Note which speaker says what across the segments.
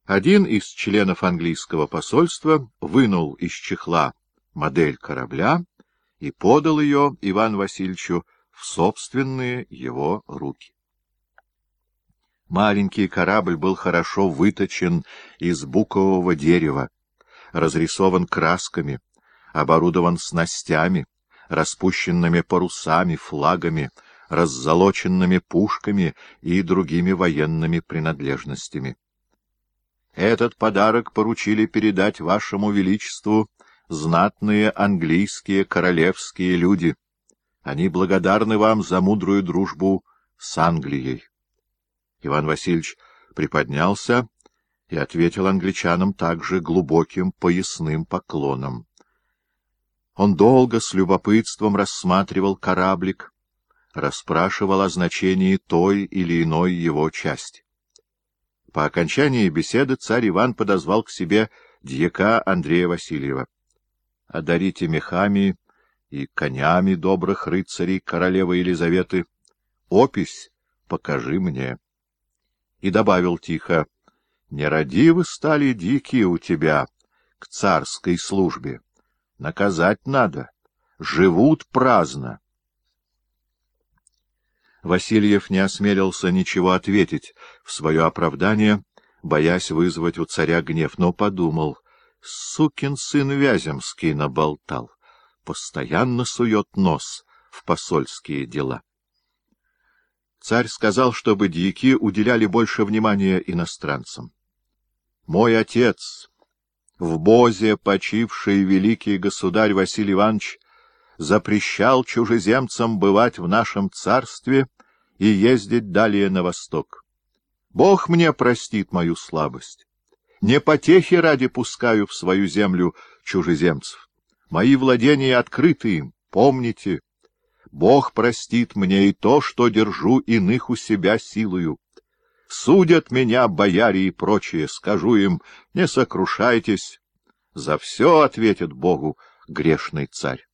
Speaker 1: Один из членов английского посольства вынул из чехла модель корабля и подал ее Ивану Васильевичу в собственные его руки. Маленький корабль был хорошо выточен из букового дерева, разрисован красками, оборудован снастями, распущенными парусами, флагами, раззолоченными пушками и другими военными принадлежностями. Этот подарок поручили передать вашему величеству знатные английские королевские люди. Они благодарны вам за мудрую дружбу с Англией. Иван Васильевич приподнялся и ответил англичанам также глубоким поясным поклоном. Он долго с любопытством рассматривал кораблик, расспрашивал о значении той или иной его части. По окончании беседы царь Иван подозвал к себе дьяка Андрея Васильева. — Одарите мехами и конями добрых рыцарей королевы Елизаветы. Опись покажи мне. И добавил тихо: — Нерадивы стали дикие у тебя к царской службе. Наказать надо. Живут праздно. Васильев не осмелился ничего ответить в свое оправдание, боясь вызвать у царя гнев, но подумал: сукин сын Вяземский наболтал, постоянно сует нос в посольские дела. Царь сказал, чтобы дьяки уделяли больше внимания иностранцам. «Мой отец, в Бозе почивший великий государь Василий Иванович, запрещал чужеземцам бывать в нашем царстве и ездить далее на восток. Бог мне простит мою слабость. Не потехи ради пускаю в свою землю чужеземцев. Мои владения открыты им, помните. Бог простит мне и то, что держу иных у себя силою. Судят меня бояре и прочие, скажу им: не сокрушайтесь. За все ответит Богу грешный царь.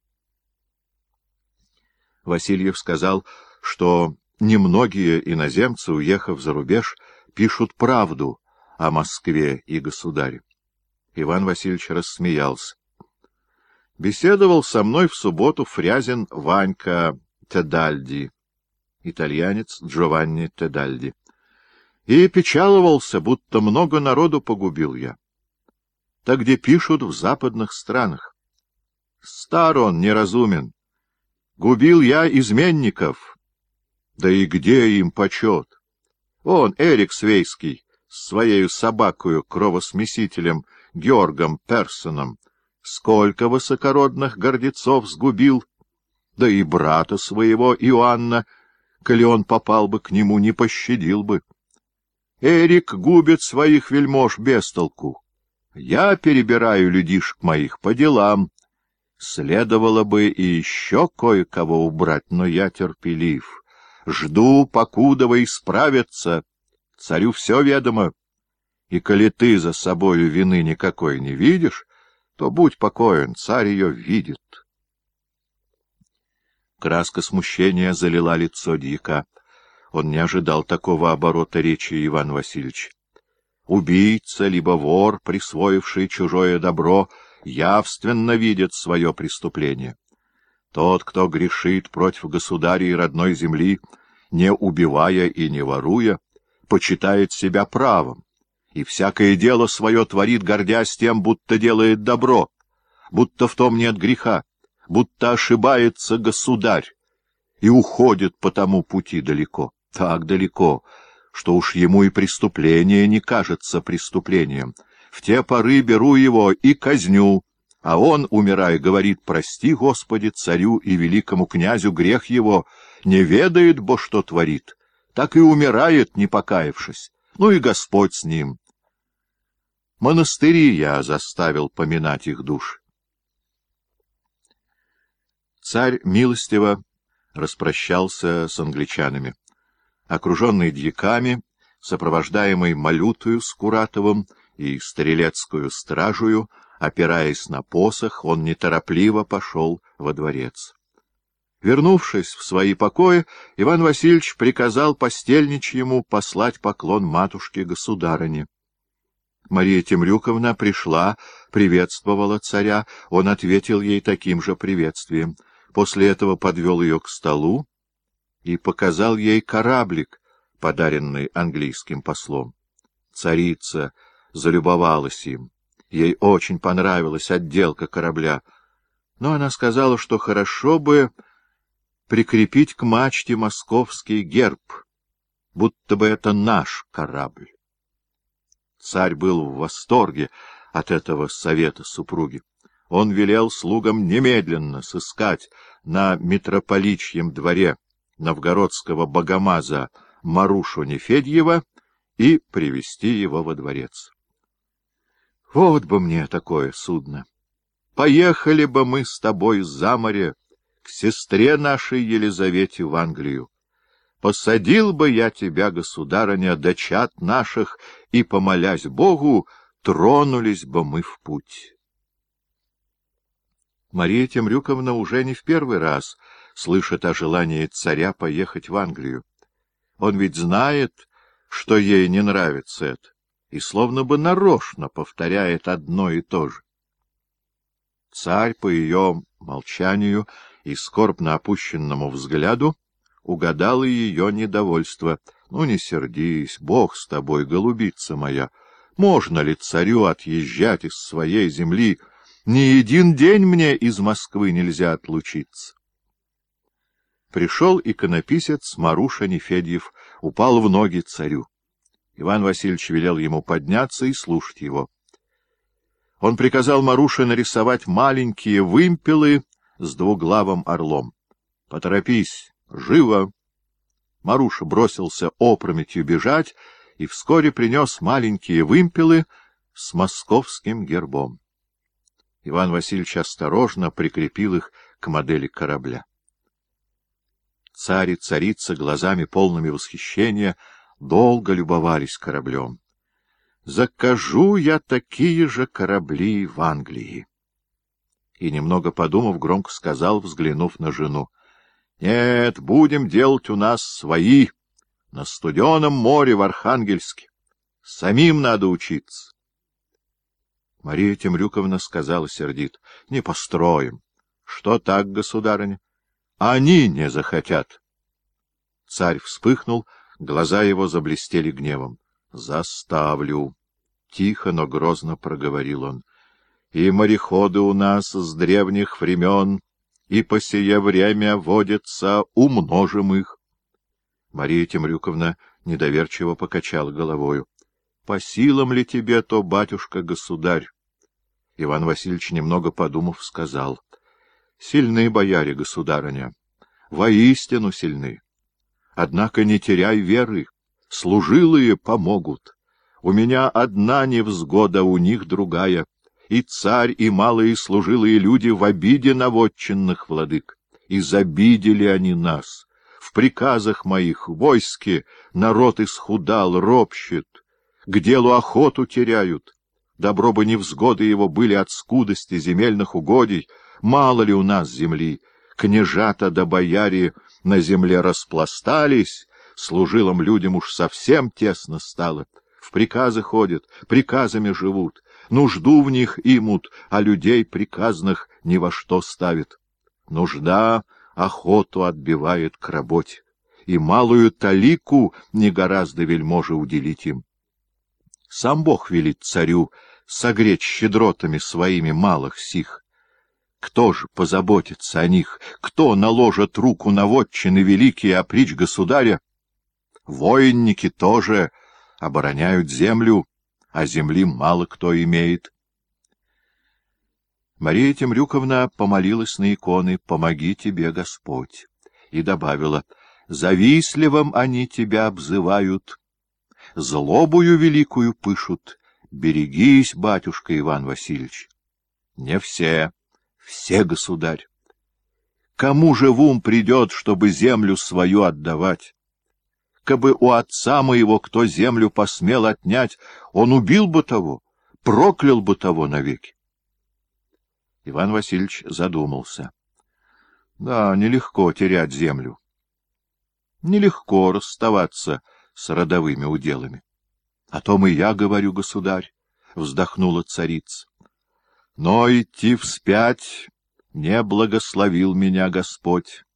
Speaker 1: Васильев сказал, что немногие иноземцы, уехав за рубеж, пишут правду о Москве и государе. Иван Васильевич рассмеялся. Беседовал со мной в субботу фрязин Ванька Тедальди, итальянец Джованни Тедальди, и печаловался, будто много народу погубил я. Так где пишут в западных странах. Стар он, неразумен. Губил я изменников. Да и где им почет? Он, Эрик Свейский, с своею собакою, кровосмесителем Георгом Персоном, сколько высокородных гордецов сгубил, да и брата своего Иоанна, коли он попал бы к нему, не пощадил бы. Эрик губит своих вельмож без толку. Я перебираю людишек моих по делам. Следовало бы и еще кое-кого убрать, но я терпелив. Жду, покуда вы исправятся. Царю все ведомо. И коли ты за собою вины никакой не видишь, то будь покоен, царь ее видит. Краска смущения залила лицо дьяка. Он не ожидал такого оборота речи Ивана Васильевича. Убийца, либо вор, присвоивший чужое добро, явственно видит свое преступление. Тот, кто грешит против государя и родной земли, не убивая и не воруя, почитает себя правым, и всякое дело свое творит, гордясь тем, будто делает добро, будто в том нет греха, будто ошибается государь, и уходит по тому пути далеко, так далеко, что уж ему и преступление не кажется преступлением. В те поры беру его и казню, а он, умирая, говорит: прости, Господи, царю и великому князю грех его, не ведает, бо что творит, так и умирает, не покаявшись. Ну и Господь с ним. Монастыри я заставил поминать их душ. Царь милостиво распрощался с англичанами. Окруженный дьяками, сопровождаемый Малютою с Куратовым и стрелецкую стражую, опираясь на посох, он неторопливо пошел во дворец. Вернувшись в свои покои, Иван Васильевич приказал постельничьему послать поклон матушке-государыне. Мария Темрюковна пришла, приветствовала царя, он ответил ей таким же приветствием. После этого подвел ее к столу и показал ей кораблик, подаренный английским послом. Царица залюбовалась им. Ей очень понравилась отделка корабля, но она сказала, что хорошо бы прикрепить к мачте московский герб, будто бы это наш корабль. Царь был в восторге от этого совета супруги. Он велел слугам немедленно сыскать на митрополичьем дворе новгородского богомаза Марушу Нефедьева и привести его во дворец. Вот бы мне такое судно! Поехали бы мы с тобой за море к сестре нашей Елизавете в Англию. Посадил бы я тебя, государыня, до чад наших, и, помолясь Богу, тронулись бы мы в путь. Мария Темрюковна уже не в первый раз слышит о желании царя поехать в Англию. Он ведь знает, что ей не нравится это, и словно бы нарочно повторяет одно и то же. Царь по ее молчанию и скорбно опущенному взгляду угадал и ее недовольство. Ну, не сердись, Бог с тобой, голубица моя. Можно ли царю отъезжать из своей земли? Ни один день мне из Москвы нельзя отлучиться. Пришел иконописец Маруша Нефедьев, упал в ноги царю. Иван Васильевич велел ему подняться и слушать его. Он приказал Маруше нарисовать маленькие вымпелы с двуглавым орлом. — Поторопись! Живо! Маруша бросился опрометью бежать и вскоре принес маленькие вымпелы с московским гербом. Иван Васильевич осторожно прикрепил их к модели корабля. Царь и царица глазами полными восхищения долго любовались кораблем. «Закажу я такие же корабли в Англии». И, немного подумав, громко сказал, взглянув на жену: «Нет, будем делать у нас свои, на студеном море в Архангельске. Самим надо учиться». Мария Темрюковна сказала сердито: «Не построим». «Что так, государыня?» «Они не захотят». Царь вспыхнул, глаза его заблестели гневом. «Заставлю», — тихо, но грозно проговорил он. «И мореходы у нас с древних времен, и по сие время водятся, умножим их». Мария Темрюковна недоверчиво покачала головою. — По силам ли тебе то, батюшка-государь? Иван Васильевич, немного подумав, сказал: — Сильны бояре, государыня, воистину сильны. Однако не теряй веры, служилые помогут. У меня одна невзгода, у них другая. И царь, и малые служилые люди в обиде на вотчинных владык. Изобидели они нас. В приказах моих, в войске, народ исхудал, ропщет, к делу охоту теряют. Добро бы невзгоды его были от скудости земельных угодий. Мало ли у нас земли, княжата да бояре на земле распластались, служилым людям уж совсем тесно стало. В приказы ходят, приказами живут, нужду в них имут, а людей приказных ни во что ставит. Нужда охоту отбивает к работе, и малую талику не гораздо вельможи уделить им. Сам Бог велит царю согреть щедротами своими малых сих. Кто же позаботится о них? Кто наложит руку на вотчины великие опричь государя? Воинники тоже обороняют землю, а земли мало кто имеет. Мария Темрюковна помолилась на иконы «Помоги тебе, Господь», и добавила: «Завистливым они тебя обзывают, злобою великую пышут. Берегись, батюшка Иван Васильевич». Не все, все, государь. Кому же в ум придет, чтобы землю свою отдавать? Кабы у отца моего кто землю посмел отнять, он убил бы того, проклял бы того навеки. Иван Васильевич задумался. Да, нелегко терять землю. Нелегко расставаться с родовыми уделами. О том и я говорю, государь. — вздохнула царица. — Но идти вспять не благословил меня Господь.